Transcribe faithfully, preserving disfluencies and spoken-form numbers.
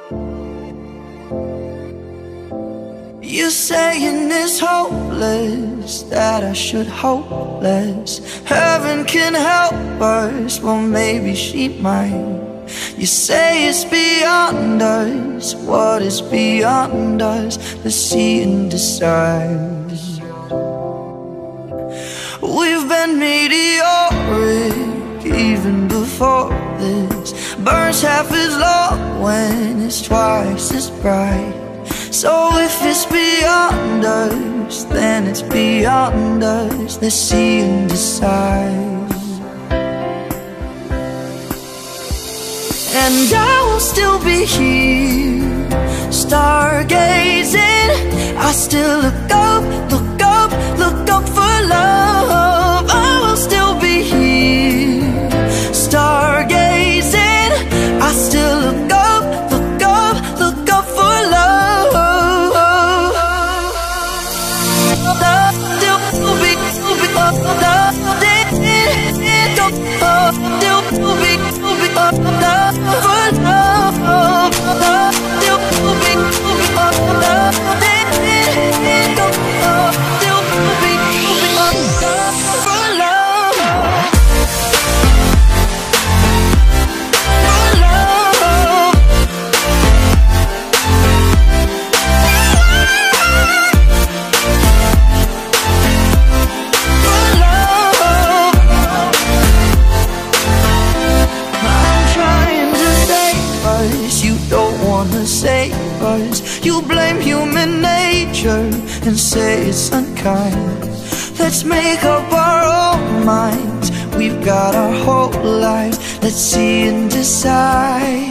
You saying it's hopeless, that I should hope less. Heaven can help us, well maybe she might. You say it's beyond us, what is beyond us? Let's see and decide. We've been meteoric even before this. Burns half as long when it's twice as bright. So if it's beyond us, then it's beyond us. Let's see and decide. And I will still be here, stargazing. I still look up, look up, look up for love. I will still be here, stargazing. I still look up, look up, look up for love. Still be, still be, love. Still be, still be, love. For love, love, still be, still be, love. Still be, still be, love. For love, for love. For love. I'm trying to save us, you don't wanna save us. You blame human nature and say it's unkind. Let's make up our own minds, we've got our whole lives. Let's see and decide.